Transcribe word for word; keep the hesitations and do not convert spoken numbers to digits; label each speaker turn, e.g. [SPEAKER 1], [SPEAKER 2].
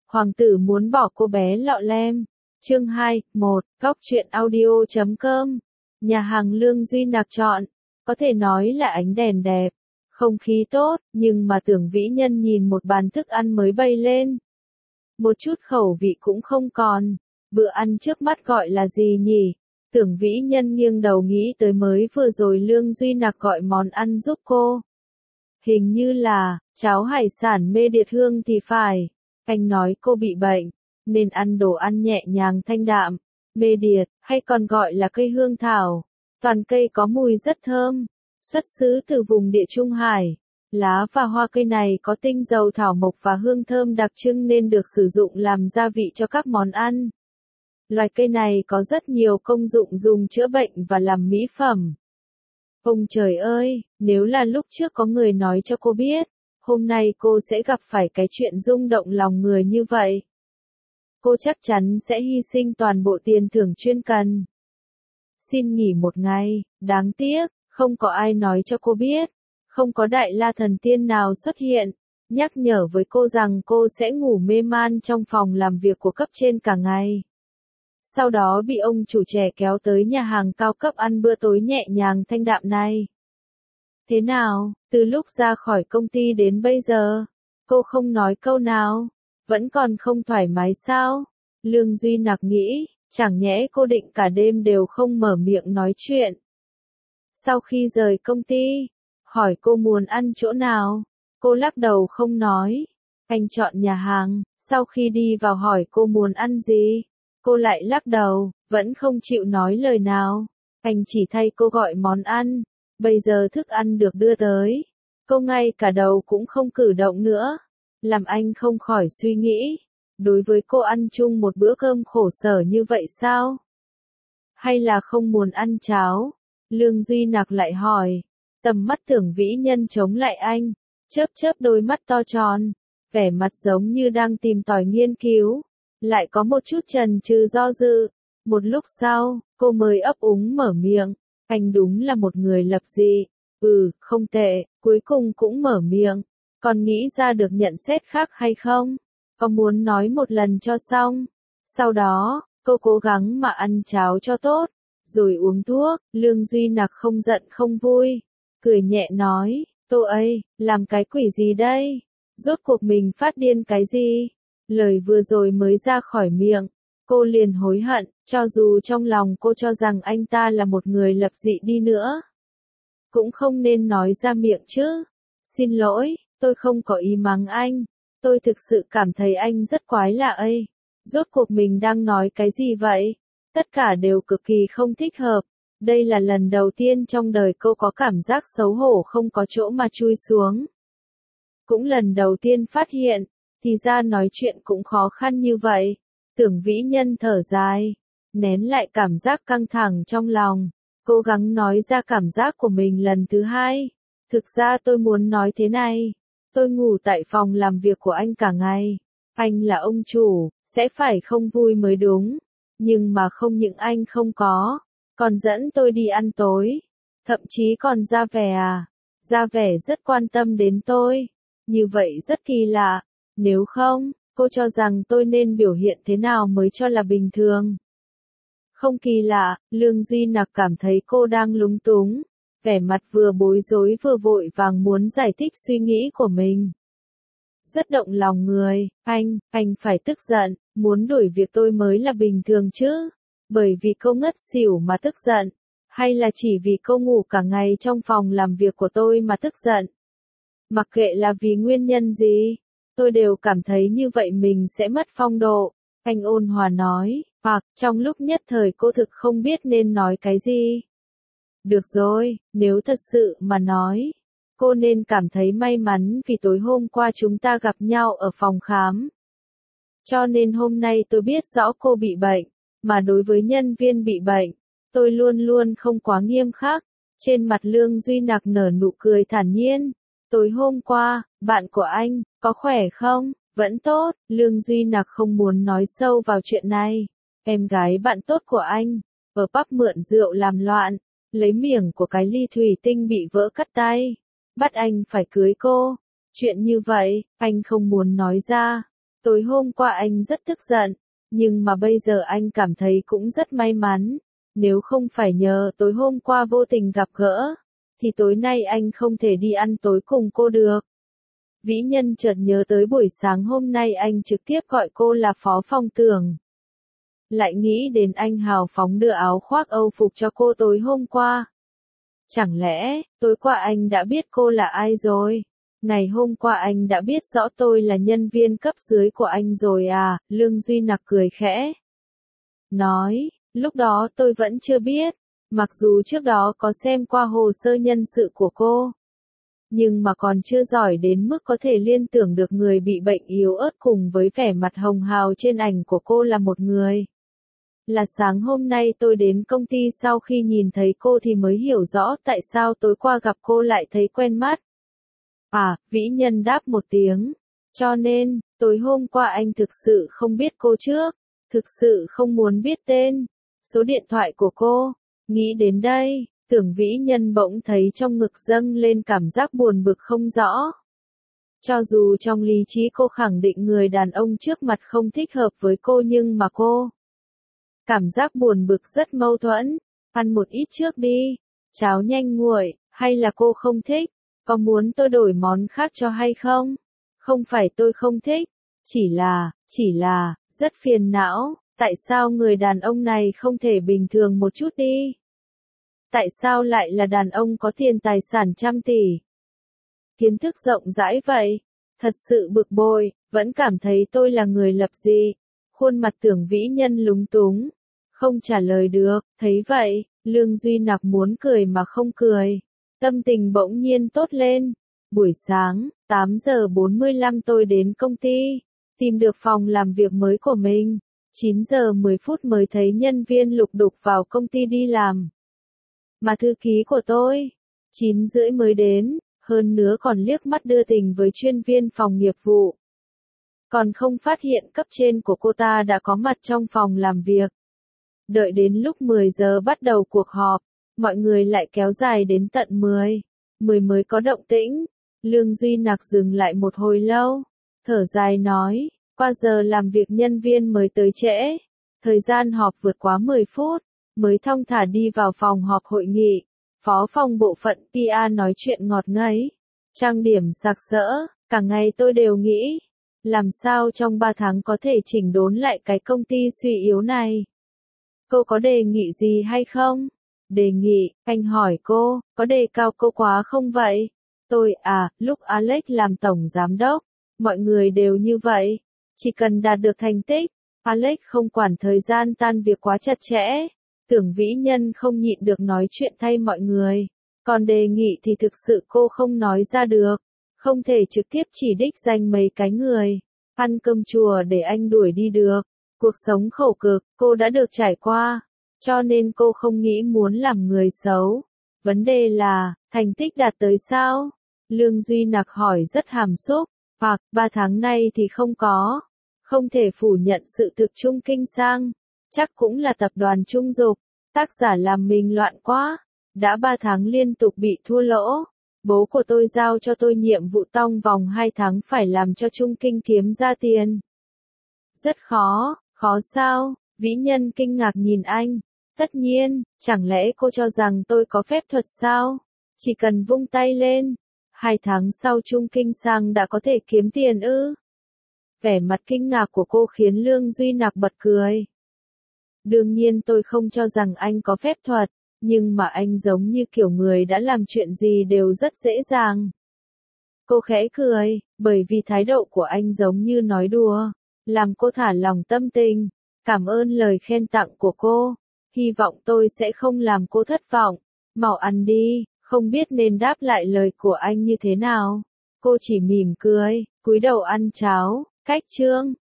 [SPEAKER 1] Hoàng tử muốn bỏ cô bé lọ lem. Chương hai, một, góc truyện audio chấm com. Nhà hàng Lương Duy Nạc chọn, có thể nói là ánh đèn đẹp, không khí tốt, nhưng mà Tưởng Vĩ Nhân nhìn một bàn thức ăn mới bày lên. Một chút khẩu vị cũng không còn, bữa ăn trước mắt gọi là gì nhỉ? Tưởng Vĩ Nhân nghiêng đầu nghĩ tới mới vừa rồi Lương Duy Nạc gọi món ăn giúp cô. Hình như là, cháo hải sản mê điệt hương thì phải. Anh nói cô bị bệnh, nên ăn đồ ăn nhẹ nhàng thanh đạm. Mê điệt, hay còn gọi là cây hương thảo. Toàn cây có mùi rất thơm, xuất xứ từ vùng địa Trung Hải. Lá và hoa cây này có tinh dầu thảo mộc và hương thơm đặc trưng nên được sử dụng làm gia vị cho các món ăn. Loài cây này có rất nhiều công dụng dùng chữa bệnh và làm mỹ phẩm. Ông trời ơi, nếu là lúc trước có người nói cho cô biết, hôm nay cô sẽ gặp phải cái chuyện rung động lòng người như vậy. Cô chắc chắn sẽ hy sinh toàn bộ tiền thưởng chuyên cần. Xin nghỉ một ngày, đáng tiếc, không có ai nói cho cô biết. Không có đại la thần tiên nào xuất hiện, nhắc nhở với cô rằng cô sẽ ngủ mê man trong phòng làm việc của cấp trên cả ngày. Sau đó bị ông chủ trẻ kéo tới nhà hàng cao cấp ăn bữa tối nhẹ nhàng thanh đạm này. Thế nào, từ lúc ra khỏi công ty đến bây giờ, cô không nói câu nào, vẫn còn không thoải mái sao? Lương Duy Nạc nghĩ, chẳng nhẽ cô định cả đêm đều không mở miệng nói chuyện. Sau khi rời công ty, hỏi cô muốn ăn chỗ nào, cô lắc đầu không nói. Anh chọn nhà hàng, sau khi đi vào hỏi cô muốn ăn gì, cô lại lắc đầu, vẫn không chịu nói lời nào. Anh chỉ thay cô gọi món ăn, bây giờ thức ăn được đưa tới, cô ngay cả đầu cũng không cử động nữa, làm anh không khỏi suy nghĩ, đối với cô ăn chung một bữa cơm khổ sở như vậy sao? Hay là không muốn ăn cháo? Lương Duy Nạc lại hỏi. Tầm mắt Tưởng Vĩ Nhân chống lại anh, chớp chớp đôi mắt to tròn, vẻ mặt giống như đang tìm tòi nghiên cứu, lại có một chút chần chừ do dự. Một lúc sau, cô mới ấp úng mở miệng, anh đúng là một người lập dị. Ừ, không tệ, cuối cùng cũng mở miệng, còn nghĩ ra được nhận xét khác hay không? Có muốn nói một lần cho xong? Sau đó, cô cố gắng mà ăn cháo cho tốt, rồi uống thuốc. Lương Duy Nạc không giận không vui, cười nhẹ nói, Tô ấy, làm cái quỷ gì đây? Rốt cuộc mình phát điên cái gì? Lời vừa rồi mới ra khỏi miệng, cô liền hối hận, cho dù trong lòng cô cho rằng anh ta là một người lập dị đi nữa. Cũng không nên nói ra miệng chứ. Xin lỗi, tôi không có ý mắng anh. Tôi thực sự cảm thấy anh rất quái lạ ấy. Rốt cuộc mình đang nói cái gì vậy? Tất cả đều cực kỳ không thích hợp. Đây là lần đầu tiên trong đời cô có cảm giác xấu hổ không có chỗ mà chui xuống. Cũng lần đầu tiên phát hiện, thì ra nói chuyện cũng khó khăn như vậy. Tưởng Vĩ Nhân thở dài, nén lại cảm giác căng thẳng trong lòng, cố gắng nói ra cảm giác của mình lần thứ hai. Thực ra tôi muốn nói thế này, tôi ngủ tại phòng làm việc của anh cả ngày. Anh là ông chủ, sẽ phải không vui mới đúng. Nhưng mà không những anh không có, còn dẫn tôi đi ăn tối. Thậm chí còn ra vẻ à, ra vẻ rất quan tâm đến tôi. Như vậy rất kỳ lạ. Nếu không, cô cho rằng tôi nên biểu hiện thế nào mới cho là bình thường? Không kỳ lạ, Lương Duy Nạc cảm thấy cô đang lúng túng, vẻ mặt vừa bối rối vừa vội vàng muốn giải thích suy nghĩ của mình. Rất động lòng người, anh, anh phải tức giận, muốn đuổi việc tôi mới là bình thường chứ, bởi vì cô ngất xỉu mà tức giận, hay là chỉ vì cô ngủ cả ngày trong phòng làm việc của tôi mà tức giận? Mặc kệ là vì nguyên nhân gì, tôi đều cảm thấy như vậy mình sẽ mất phong độ. Anh ôn hòa nói, hoặc trong lúc nhất thời cô thực không biết nên nói cái gì. Được rồi, nếu thật sự mà nói, cô nên cảm thấy may mắn vì tối hôm qua chúng ta gặp nhau ở phòng khám. Cho nên hôm nay tôi biết rõ cô bị bệnh, mà đối với nhân viên bị bệnh, tôi luôn luôn không quá nghiêm khắc. Trên mặt Lương Duy Nạc nở nụ cười thản nhiên. Tối hôm qua, bạn của anh, có khỏe không? Vẫn tốt. Lương Duy Nạc không muốn nói sâu vào chuyện này. Em gái bạn tốt của anh, ở pub mượn rượu làm loạn, lấy miệng của cái ly thủy tinh bị vỡ cắt tay, bắt anh phải cưới cô. Chuyện như vậy, anh không muốn nói ra, Tối hôm qua anh rất tức giận, nhưng mà bây giờ anh cảm thấy cũng rất may mắn. Nếu không phải nhờ tối hôm qua vô tình gặp gỡ, thì tối nay anh không thể đi ăn tối cùng cô được. Vĩ Nhân chợt nhớ tới buổi sáng hôm nay anh trực tiếp gọi cô là Phó Phong Tưởng. Lại nghĩ đến anh hào phóng đưa áo khoác Âu phục cho cô tối hôm qua. Chẳng lẽ, tối qua anh đã biết cô là ai rồi? Ngày hôm qua anh đã biết rõ tôi là nhân viên cấp dưới của anh rồi à? Lương Duy Nặc cười khẽ. Nói, lúc đó tôi vẫn chưa biết, mặc dù trước đó có xem qua hồ sơ nhân sự của cô. Nhưng mà còn chưa giỏi đến mức có thể liên tưởng được người bị bệnh yếu ớt cùng với vẻ mặt hồng hào trên ảnh của cô là một người. Là sáng hôm nay tôi đến công ty sau khi nhìn thấy cô thì mới hiểu rõ tại sao tối qua gặp cô lại thấy quen mắt. À, Vĩ Nhân đáp một tiếng. Cho nên, tối hôm qua anh thực sự không biết cô trước, thực sự không muốn biết tên, số điện thoại của cô. Nghĩ đến đây, Tưởng Vĩ Nhân bỗng thấy trong ngực dâng lên cảm giác buồn bực không rõ. Cho dù trong lý trí cô khẳng định người đàn ông trước mặt không thích hợp với cô nhưng mà cô cảm giác buồn bực rất mâu thuẫn. Ăn một ít trước đi, cháo nhanh nguội, hay là cô không thích? Có muốn tôi đổi món khác cho hay không? Không phải tôi không thích, chỉ là, chỉ là, rất phiền não, tại sao người đàn ông này không thể bình thường một chút đi? Tại sao lại là đàn ông có tiền tài sản trăm tỷ? Kiến thức rộng rãi vậy, thật sự bực bội, vẫn cảm thấy tôi là người lập dị. Khuôn mặt Tưởng Vĩ Nhân lúng túng, không trả lời được, thấy vậy, Lương Duy Nặc muốn cười mà không cười. Tâm tình bỗng nhiên tốt lên. Buổi sáng, tám giờ bốn mươi lăm tôi đến công ty, tìm được phòng làm việc mới của mình. chín giờ mười phút mới thấy nhân viên lục đục vào công ty đi làm. Mà thư ký của tôi, chín rưỡi mới đến, hơn nữa còn liếc mắt đưa tình với chuyên viên phòng nghiệp vụ. Còn không phát hiện cấp trên của cô ta đã có mặt trong phòng làm việc. Đợi đến lúc mười giờ bắt đầu cuộc họp, mọi người lại kéo dài đến tận mười, mười mới có động tĩnh. Lương Duy Nặc dừng lại một hồi lâu, thở dài nói, qua giờ làm việc nhân viên mới tới trễ, thời gian họp vượt quá mười phút, mới thong thả đi vào phòng họp hội nghị. Phó phòng bộ phận pê e nói chuyện ngọt ngấy, trang điểm sặc sỡ, cả ngày tôi đều nghĩ, làm sao trong ba tháng có thể chỉnh đốn lại cái công ty suy yếu này. Cô có đề nghị gì hay không? Đề nghị, anh hỏi cô, có đề cao cô quá không vậy? Tôi, à, lúc Alex làm tổng giám đốc, mọi người đều như vậy. Chỉ cần đạt được thành tích, Alex không quản thời gian tan việc quá chặt chẽ. Tưởng Vĩ Nhân không nhịn được nói chuyện thay mọi người. Còn đề nghị thì thực sự cô không nói ra được. Không thể trực tiếp chỉ đích danh mấy cái người. Ăn cơm chùa để anh đuổi đi được. Cuộc sống khổ cực, cô đã được trải qua. Cho nên cô không nghĩ muốn làm người xấu. Vấn đề là, thành tích đạt tới sao? Lương Duy Nặc hỏi rất hàm xúc. Hoặc, ba tháng nay thì không có. Không thể phủ nhận sự thực Trung Kinh Sang. Chắc cũng là tập đoàn Trung Dục. Tác giả làm mình loạn quá. Đã ba tháng liên tục bị thua lỗ. Bố của tôi giao cho tôi nhiệm vụ trong vòng hai tháng phải làm cho Trung Kinh kiếm ra tiền. Rất khó, khó sao? Vĩ Nhân kinh ngạc nhìn anh. Tất nhiên, chẳng lẽ cô cho rằng tôi có phép thuật sao? Chỉ cần vung tay lên, hai tháng sau Trung Kinh Sang đã có thể kiếm tiền ư? Vẻ mặt kinh ngạc của cô khiến Lương Duy Nặc bật cười. Đương nhiên tôi không cho rằng anh có phép thuật, nhưng mà anh giống như kiểu người đã làm chuyện gì đều rất dễ dàng. Cô khẽ cười, bởi vì thái độ của anh giống như nói đùa, làm cô thả lòng tâm tình. Cảm ơn lời khen tặng của cô, hy vọng tôi sẽ không làm cô thất vọng. Mau ăn đi, không biết nên đáp lại lời của anh như thế nào. Cô chỉ mỉm cười, cúi đầu ăn cháo. Cách chương